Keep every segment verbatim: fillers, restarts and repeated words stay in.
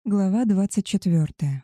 Глава двадцать четвёртая.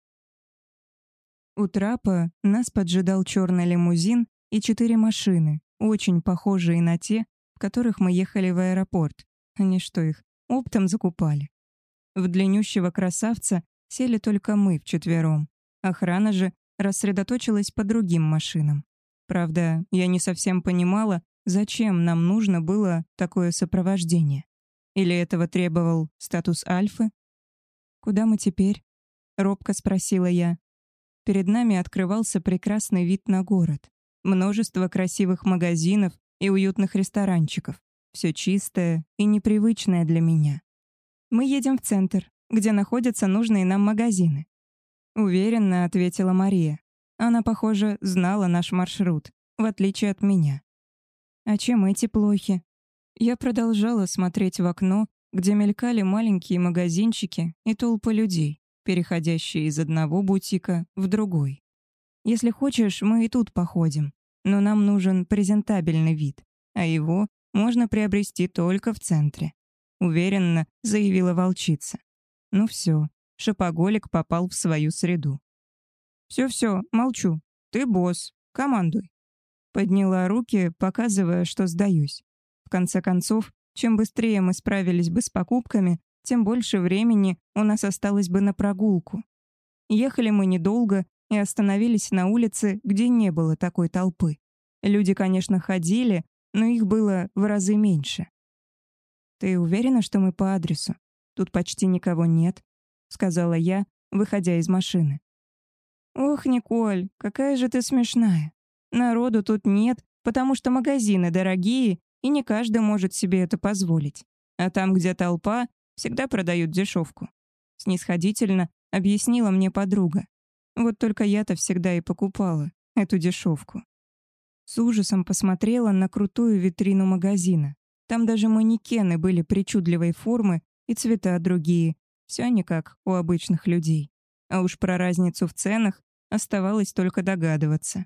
У трапа нас поджидал черный лимузин и четыре машины, очень похожие на те, в которых мы ехали в аэропорт. Они что их, оптом закупали? В длиннющего красавца сели только мы вчетвером. Охрана же рассредоточилась по другим машинам. Правда, я не совсем понимала, зачем нам нужно было такое сопровождение. Или этого требовал статус Альфы? «Куда мы теперь?» — робко спросила я. Перед нами открывался прекрасный вид на город. Множество красивых магазинов и уютных ресторанчиков. Все чистое и непривычное для меня. «Мы едем в центр, где находятся нужные нам магазины», — уверенно ответила Мария. Она, похоже, знала наш маршрут, в отличие от меня. «А чем эти плохи?» Я продолжала смотреть в окно, где мелькали маленькие магазинчики и толпы людей, переходящие из одного бутика в другой. «Если хочешь, мы и тут походим, но нам нужен презентабельный вид, а его можно приобрести только в центре», — уверенно заявила волчица. Ну все, шопоголик попал в свою среду. «Все-все, молчу. Ты босс. Командуй». Подняла руки, показывая, что сдаюсь. В конце концов, чем быстрее мы справились бы с покупками, тем больше времени у нас осталось бы на прогулку. Ехали мы недолго и остановились на улице, где не было такой толпы. Люди, конечно, ходили, но их было в разы меньше. «Ты уверена, что мы по адресу? Тут почти никого нет», — сказала я, выходя из машины. «Ох, Николь, какая же ты смешная. Народу тут нет, потому что магазины дорогие, и не каждый может себе это позволить. А там, где толпа, всегда продают дешевку», — снисходительно объяснила мне подруга. Вот только я-то всегда и покупала эту дешевку. С ужасом посмотрела на крутую витрину магазина. Там даже манекены были причудливой формы и цвета другие. Все не как у обычных людей. А уж про разницу в ценах оставалось только догадываться.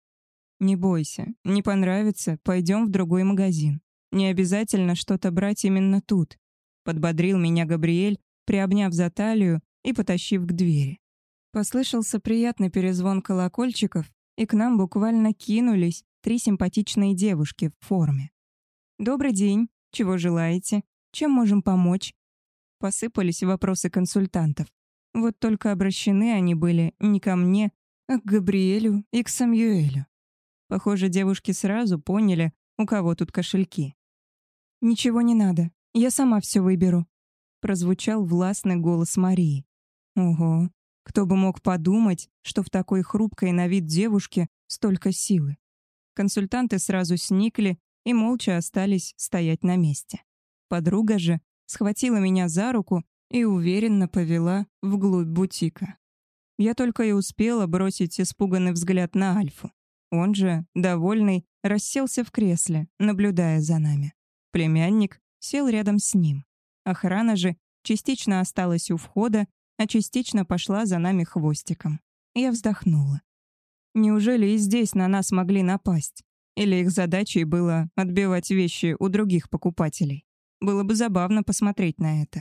«Не бойся, не понравится, пойдем в другой магазин. Не обязательно что-то брать именно тут», — подбодрил меня Габриэль, приобняв за талию и потащив к двери. Послышался приятный перезвон колокольчиков, и к нам буквально кинулись три симпатичные девушки в форме. «Добрый день. Чего желаете? Чем можем помочь?» Посыпались вопросы консультантов. Вот только обращены они были не ко мне, а к Габриэлю и к Самюэлю. Похоже, девушки сразу поняли, у кого тут кошельки. «Ничего не надо, я сама все выберу», — прозвучал властный голос Марии. Ого, кто бы мог подумать, что в такой хрупкой на вид девушке столько силы. Консультанты сразу сникли и молча остались стоять на месте. Подруга же схватила меня за руку и уверенно повела вглубь бутика. Я только и успела бросить испуганный взгляд на Альфу. Он же, довольный, расселся в кресле, наблюдая за нами. Племянник сел рядом с ним. Охрана же частично осталась у входа, а частично пошла за нами хвостиком. Я вздохнула. Неужели и здесь на нас могли напасть? Или их задачей было отбивать вещи у других покупателей? Было бы забавно посмотреть на это.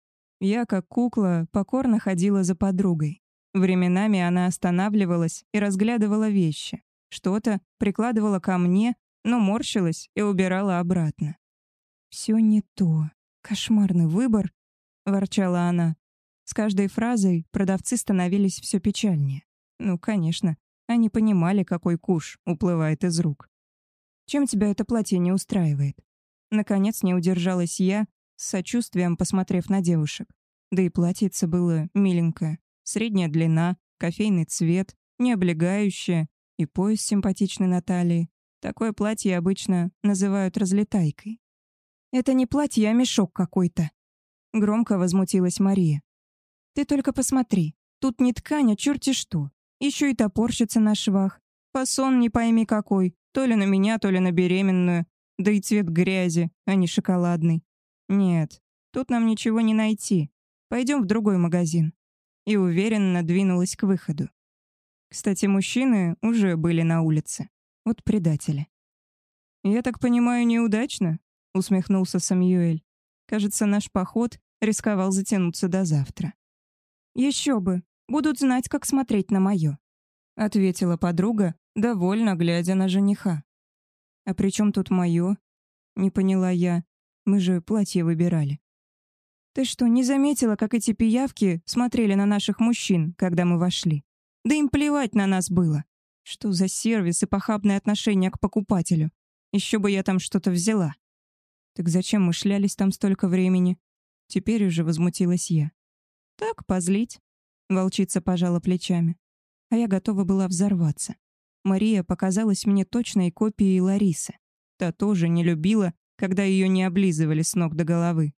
Я, как кукла, покорно ходила за подругой. Временами она останавливалась и разглядывала вещи. Что-то прикладывала ко мне, но морщилась и убирала обратно. «Все не то. Кошмарный выбор», — ворчала она. С каждой фразой продавцы становились все печальнее. Ну, конечно, они понимали, какой куш уплывает из рук. «Чем тебя это платье не устраивает?» Наконец не удержалась я, с сочувствием посмотрев на девушек. Да и платьице было миленькое. Средняя длина, кофейный цвет, не облегающее, и пояс симпатичный на талии. Такое платье обычно называют разлетайкой. «Это не платье, а мешок какой-то», — громко возмутилась Мария. «Ты только посмотри, тут не ткань, а черти что. Еще и топорщится на швах. Фасон не пойми какой, то ли на меня, то ли на беременную. Да и цвет грязи, а не шоколадный. Нет, тут нам ничего не найти. Пойдем в другой магазин». И уверенно двинулась к выходу. Кстати, мужчины уже были на улице. Вот предатели. «Я так понимаю, неудачно?» — усмехнулся Самюэль. Кажется, наш поход рисковал затянуться до завтра. Еще бы, будут знать, как смотреть на мое», — ответила подруга, довольно глядя на жениха. «А при чем тут мое?» — не поняла я. «Мы же платье выбирали». «Ты что, не заметила, как эти пиявки смотрели на наших мужчин, когда мы вошли? Да им плевать на нас было. Что за сервис и похабное отношение к покупателю? Еще бы я там что-то взяла». «Так зачем мы шлялись там столько времени?» Теперь уже возмутилась я. «Так, позлить», — волчица пожала плечами. А я готова была взорваться. Мария показалась мне точной копией Ларисы. Та тоже не любила, когда ее не облизывали с ног до головы.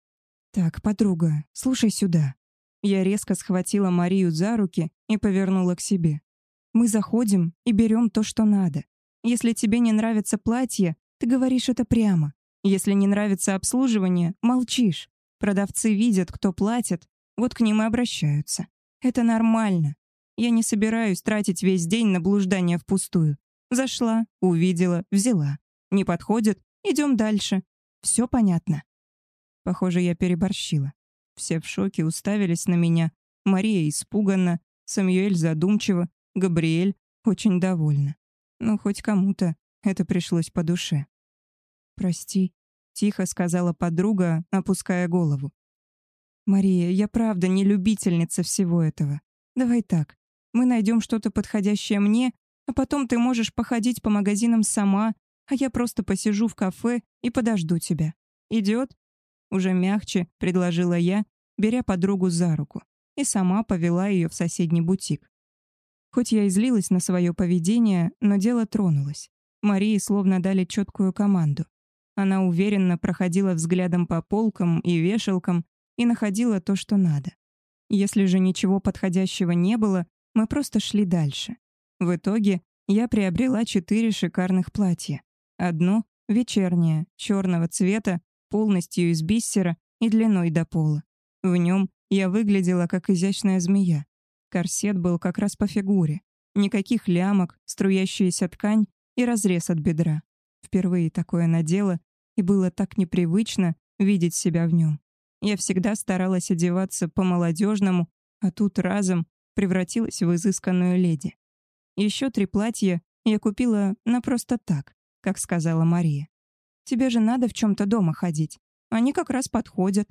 «Так, подруга, слушай сюда». Я резко схватила Марию за руки и повернула к себе. «Мы заходим и берем то, что надо. Если тебе не нравится платье, ты говоришь это прямо. Если не нравится обслуживание, молчишь. Продавцы видят, кто платит, вот к ним и обращаются. Это нормально. Я не собираюсь тратить весь день на блуждание впустую. Зашла, увидела, взяла. Не подходит, идем дальше. Все понятно?» Похоже, я переборщила. Все в шоке уставились на меня. Мария испуганно, Самюэль задумчиво, Габриэль очень довольна. Ну, хоть кому-то это пришлось по душе. «Прости», — тихо сказала подруга, опуская голову. «Мария, я правда не любительница всего этого. Давай так, мы найдем что-то подходящее мне, а потом ты можешь походить по магазинам сама, а я просто посижу в кафе и подожду тебя. Идет?» Уже мягче предложила я, беря подругу за руку, и сама повела ее в соседний бутик. Хоть я и злилась на свое поведение, но дело тронулось. Марии словно дали четкую команду. Она уверенно проходила взглядом по полкам и вешалкам и находила то, что надо. Если же ничего подходящего не было, мы просто шли дальше. В итоге я приобрела четыре шикарных платья. Одно — вечернее, черного цвета, полностью из бисера и длиной до пола. В нем я выглядела как изящная змея. Корсет был как раз по фигуре. Никаких лямок, струящаяся ткань и разрез от бедра. Впервые такое надела, и было так непривычно видеть себя в нем. Я всегда старалась одеваться по-молодежному, а тут разом превратилась в изысканную леди. Еще три платья я купила на просто так, как сказала Мария. «Тебе же надо в чем-то дома ходить. Они как раз подходят».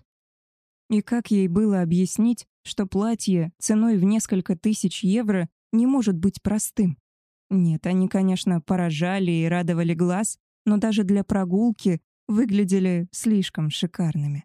И как ей было объяснить, что платье ценой в несколько тысяч евро не может быть простым? Нет, они, конечно, поражали и радовали глаз, но даже для прогулки выглядели слишком шикарными.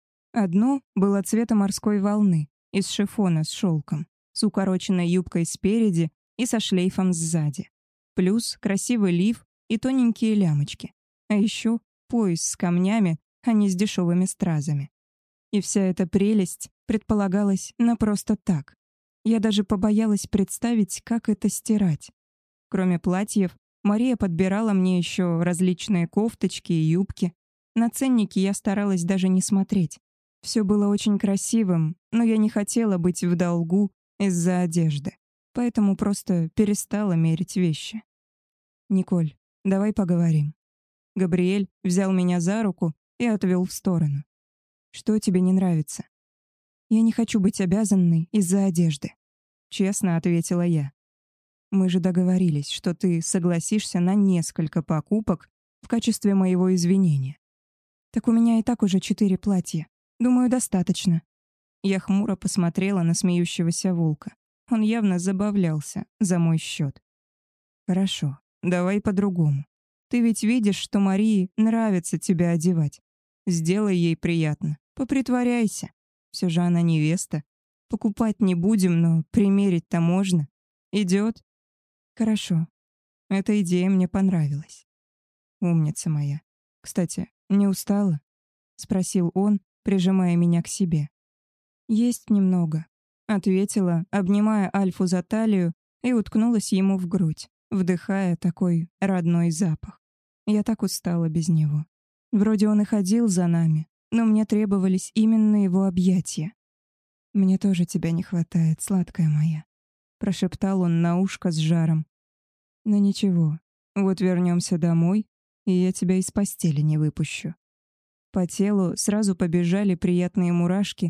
Одно было цвета морской волны, из шифона с шелком, с укороченной юбкой спереди и со шлейфом сзади. Плюс красивый лиф и тоненькие лямочки. А еще пояс с камнями, а не с дешевыми стразами. И вся эта прелесть предполагалась на просто так. Я даже побоялась представить, как это стирать. Кроме платьев, Мария подбирала мне еще различные кофточки и юбки. На ценники я старалась даже не смотреть. Все было очень красивым, но я не хотела быть в долгу из-за одежды. Поэтому просто перестала мерить вещи. «Николь, давай поговорим». Габриэль взял меня за руку и отвел в сторону. «Что тебе не нравится?» «Я не хочу быть обязанной из-за одежды», — честно ответила я. «Мы же договорились, что ты согласишься на несколько покупок в качестве моего извинения». «Так у меня и так уже четыре платья. Думаю, достаточно». Я хмуро посмотрела на смеющегося волка. Он явно забавлялся за мой счет. «Хорошо, давай по-другому. Ты ведь видишь, что Марии нравится тебя одевать. Сделай ей приятно, попритворяйся. Все же она невеста. Покупать не будем, но примерить-то можно. Идет?» «Хорошо. Эта идея мне понравилась». «Умница моя. Кстати, не устала?» — спросил он, прижимая меня к себе. «Есть немного», — ответила, обнимая Альфу за талию и уткнулась ему в грудь, вдыхая такой родной запах. Я так устала без него. Вроде он и ходил за нами, но мне требовались именно его объятия. «Мне тоже тебя не хватает, сладкая моя», — прошептал он на ушко с жаром. «Но ничего, вот вернемся домой, и я тебя из постели не выпущу». По телу сразу побежали приятные мурашки,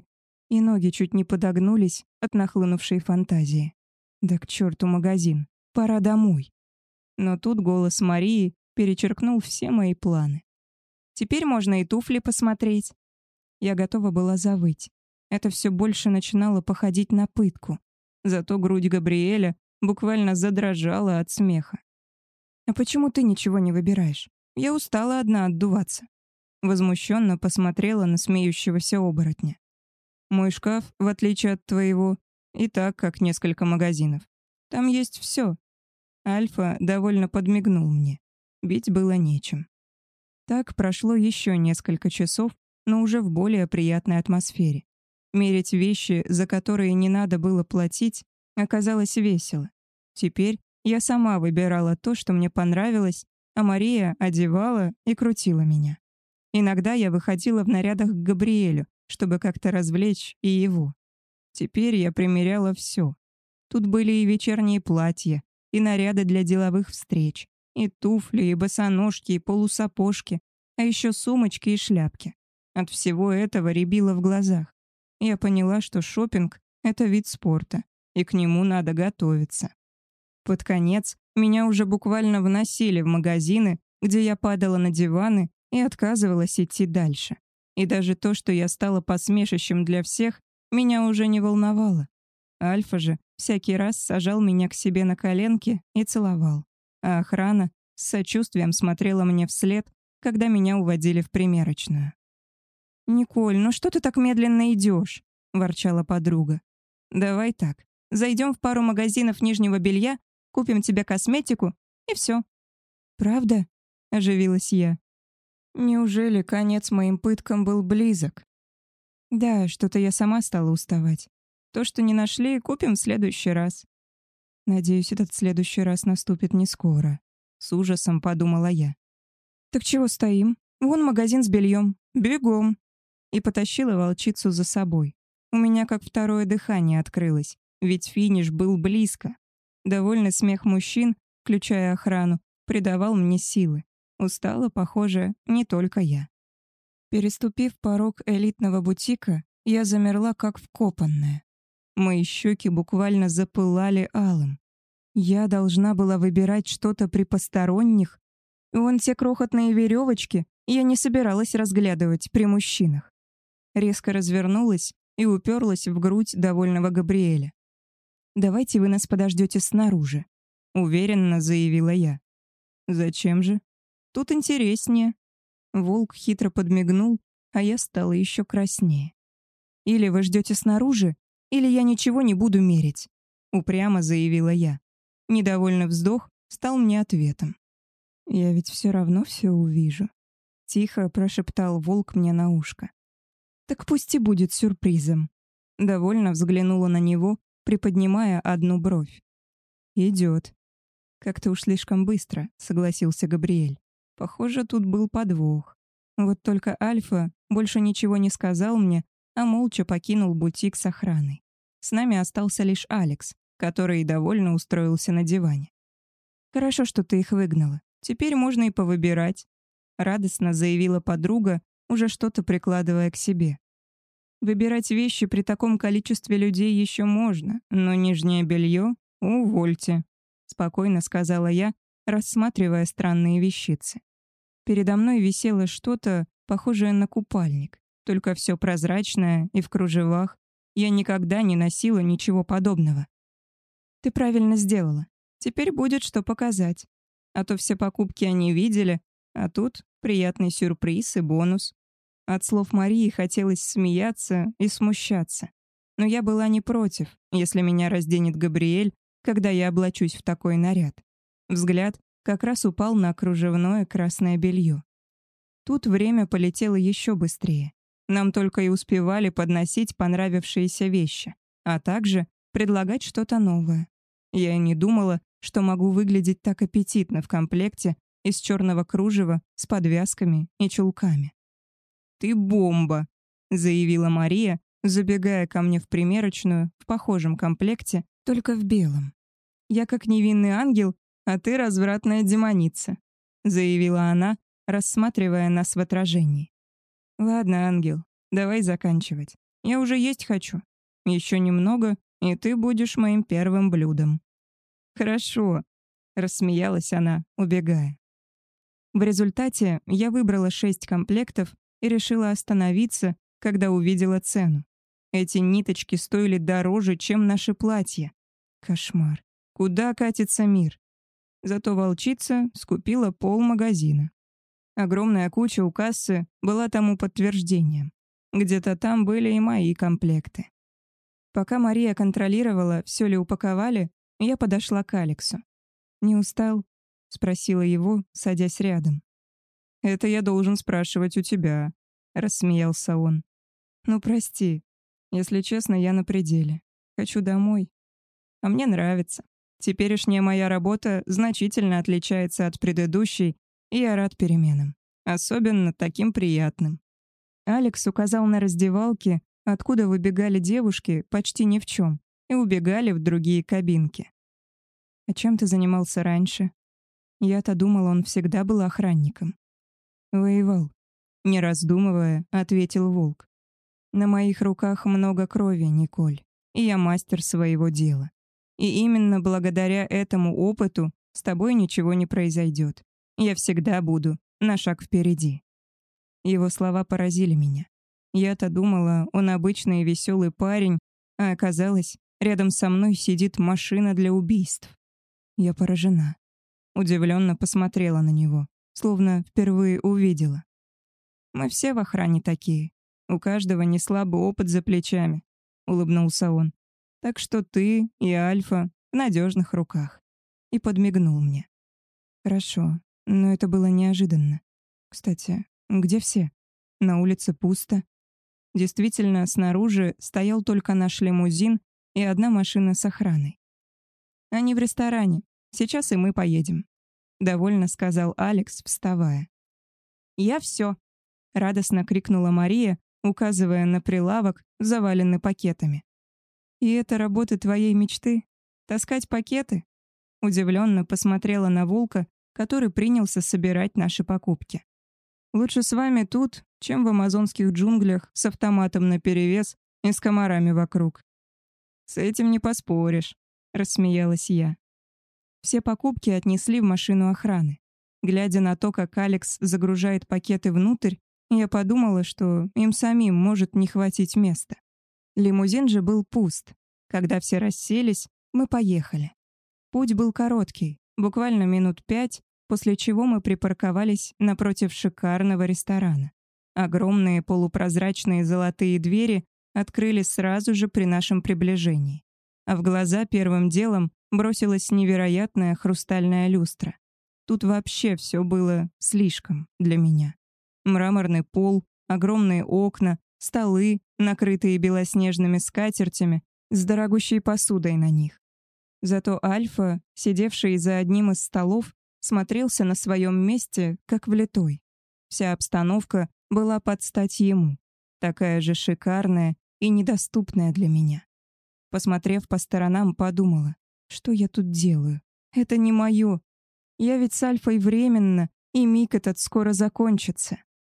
и ноги чуть не подогнулись от нахлынувшей фантазии. Да к черту магазин, пора домой. Но тут голос Марии перечеркнул все мои планы. Теперь можно и туфли посмотреть. Я готова была завыть. Это все больше начинало походить на пытку. Зато грудь Габриэля буквально задрожала от смеха. «А почему ты ничего не выбираешь? Я устала одна отдуваться». Возмущенно посмотрела на смеющегося оборотня. «Мой шкаф, в отличие от твоего, и так как несколько магазинов. Там есть все». Альфа довольно подмигнул мне. Бить было нечем. Так прошло еще несколько часов, но уже в более приятной атмосфере. Мерить вещи, за которые не надо было платить, оказалось весело. Теперь я сама выбирала то, что мне понравилось, а Мария одевала и крутила меня. Иногда я выходила в нарядах к Габриэлю, чтобы как-то развлечь и его. Теперь я примеряла все. Тут были и вечерние платья, и наряды для деловых встреч, и туфли, и босоножки, и полусапожки, а еще сумочки и шляпки. От всего этого рябило в глазах. Я поняла, что шопинг — это вид спорта, и к нему надо готовиться. Под конец меня уже буквально вносили в магазины, где я падала на диваны и отказывалась идти дальше. И даже то, что я стала посмешищем для всех, меня уже не волновало. Альфа же всякий раз сажал меня к себе на коленки и целовал, а охрана с сочувствием смотрела мне вслед, когда меня уводили в примерочную. «Николь, ну что ты так медленно идешь?» — ворчала подруга. «Давай так, зайдем в пару магазинов нижнего белья, купим тебе косметику, и все». «Правда?» — оживилась я. Неужели конец моим пыткам был близок? Да, что-то я сама стала уставать. То, что не нашли, купим в следующий раз. Надеюсь, этот следующий раз наступит не скоро. С ужасом подумала я. Так чего стоим? Вон магазин с бельем. Бегом. И потащила волчицу за собой. У меня как второе дыхание открылось, ведь финиш был близко. Довольный смех мужчин, включая охрану, придавал мне силы. Устала, похоже, не только я. Переступив порог элитного бутика, я замерла как вкопанная. Мои щеки буквально запылали алым. Я должна была выбирать что-то при посторонних. Вон те крохотные веревочки я не собиралась разглядывать при мужчинах. Резко развернулась и уперлась в грудь довольного Габриэля. «Давайте вы нас подождете снаружи», — уверенно заявила я. «Зачем же? Тут интереснее». Волк хитро подмигнул, а я стала еще краснее. «Или вы ждете снаружи, или я ничего не буду мерить», — упрямо заявила я. Недовольный вздох стал мне ответом. «Я ведь все равно все увижу», — тихо прошептал волк мне на ушко. «Так пусть и будет сюрпризом». Довольно взглянула на него, приподнимая одну бровь. «Идет». «Как-то уж слишком быстро», — согласился Габриэль. Похоже, тут был подвох. Вот только Альфа больше ничего не сказал мне, а молча покинул бутик с охраной. С нами остался лишь Алекс, который довольно устроился на диване. «Хорошо, что ты их выгнала. Теперь можно и повыбирать», — радостно заявила подруга, уже что-то прикладывая к себе. «Выбирать вещи при таком количестве людей еще можно, но нижнее белье — увольте», — спокойно сказала я, рассматривая странные вещицы. Передо мной висело что-то, похожее на купальник, только все прозрачное и в кружевах. Я никогда не носила ничего подобного. «Ты правильно сделала. Теперь будет что показать. А то все покупки они видели, а тут приятный сюрприз и бонус». От слов Марии хотелось смеяться и смущаться. Но я была не против, если меня разденет Габриэль, когда я облачусь в такой наряд. Взгляд как раз упал на кружевное красное белье. Тут время полетело еще быстрее. Нам только и успевали подносить понравившиеся вещи, а также предлагать что-то новое. Я и не думала, что могу выглядеть так аппетитно в комплекте из черного кружева с подвязками и чулками. «Ты бомба!» — заявила Мария, забегая ко мне в примерочную в похожем комплекте, только в белом. «Я как невинный ангел, а ты развратная демоница», — заявила она, рассматривая нас в отражении. «Ладно, ангел, давай заканчивать. Я уже есть хочу. Еще немного, и ты будешь моим первым блюдом». «Хорошо», — рассмеялась она, убегая. В результате я выбрала шесть комплектов и решила остановиться, когда увидела цену. Эти ниточки стоили дороже, чем наши платья. Кошмар. Куда катится мир? Зато волчица скупила полмагазина. Огромная куча у кассы была тому подтверждением. Где-то там были и мои комплекты. Пока Мария контролировала, все ли упаковали, я подошла к Алексу. «Не устал?» — спросила его, садясь рядом. «Это я должен спрашивать у тебя», — рассмеялся он. «Ну, прости. Если честно, я на пределе. Хочу домой. А мне нравится. Теперешняя моя работа значительно отличается от предыдущей, и я рад переменам. Особенно таким приятным». Алекс указал на раздевалки, откуда выбегали девушки почти ни в чем, и убегали в другие кабинки. «А чем ты занимался раньше?» Я-то думала, он всегда был охранником. «Воевал», — не раздумывая, ответил Волк. «На моих руках много крови, Николь, и я мастер своего дела. И именно благодаря этому опыту с тобой ничего не произойдет. Я всегда буду на шаг впереди». Его слова поразили меня. Я-то думала, он обычный и веселый парень, а оказалось, рядом со мной сидит машина для убийств. Я поражена. Удивленно посмотрела на него, словно впервые увидела. «Мы все в охране такие. У каждого неслабый опыт за плечами», — улыбнулся он. «Так что ты и Альфа в надежных руках». И подмигнул мне. «Хорошо, но это было неожиданно. Кстати, где все? На улице пусто». Действительно, снаружи стоял только наш лимузин и одна машина с охраной. «Они в ресторане. Сейчас и мы поедем», — довольно сказал Алекс, вставая. «Я все», — радостно крикнула Мария, указывая на прилавок, заваленный пакетами. «И это работа твоей мечты? Таскать пакеты?» Удивленно посмотрела на Волка, который принялся собирать наши покупки. «Лучше с вами тут, чем в амазонских джунглях с автоматом наперевес и с комарами вокруг». «С этим не поспоришь», — рассмеялась я. Все покупки отнесли в машину охраны. Глядя на то, как Алекс загружает пакеты внутрь, я подумала, что им самим может не хватить места. Лимузин же был пуст. Когда все расселись, мы поехали. Путь был короткий, буквально минут пять, после чего мы припарковались напротив шикарного ресторана. Огромные полупрозрачные золотые двери открылись сразу же при нашем приближении. А в глаза первым делом бросилась невероятная хрустальная люстра. Тут вообще все было слишком для меня. Мраморный пол, огромные окна, столы, накрытые белоснежными скатертями, с дорогущей посудой на них. Зато Альфа, сидевший за одним из столов, смотрелся на своем месте, как влитой. Вся обстановка была под стать ему, такая же шикарная и недоступная для меня. Посмотрев по сторонам, подумала, что я тут делаю? Это не мое. Я ведь с Альфой временно, и миг этот скоро закончится.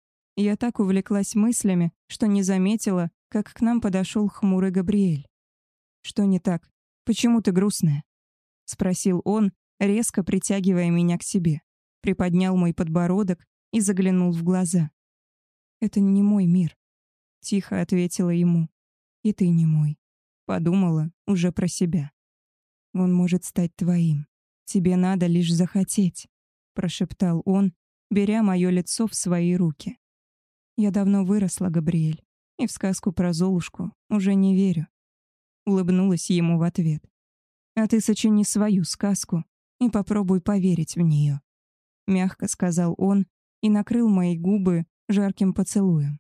Я так увлеклась мыслями, что не заметила, как к нам подошел хмурый Габриэль. «Что не так? Почему ты грустная?» — спросил он, резко притягивая меня к себе. Приподнял мой подбородок и заглянул в глаза. «Это не мой мир», — тихо ответила ему. «И ты не мой». Подумала уже про себя. «Он может стать твоим. Тебе надо лишь захотеть», — прошептал он, беря мое лицо в свои руки. «Я давно выросла, Габриэль, и в сказку про Золушку уже не верю». Улыбнулась ему в ответ. «А ты сочини свою сказку и попробуй поверить в нее», — мягко сказал он и накрыл мои губы жарким поцелуем.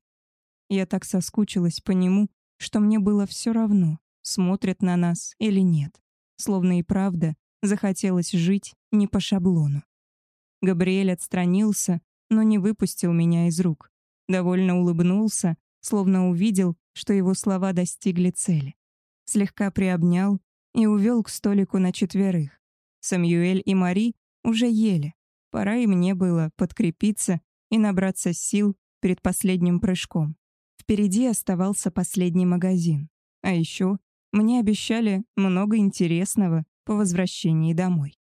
Я так соскучилась по нему, что мне было все равно, смотрят на нас или нет. Словно и правда захотелось жить не по шаблону. Габриэль отстранился, но не выпустил меня из рук. Довольно улыбнулся, словно увидел, что его слова достигли цели. Слегка приобнял и увел к столику на четверых. Самюэль и Мари уже ели. Пора и мне было подкрепиться и набраться сил перед последним прыжком. Впереди оставался последний магазин. А еще мне обещали много интересного по возвращении домой.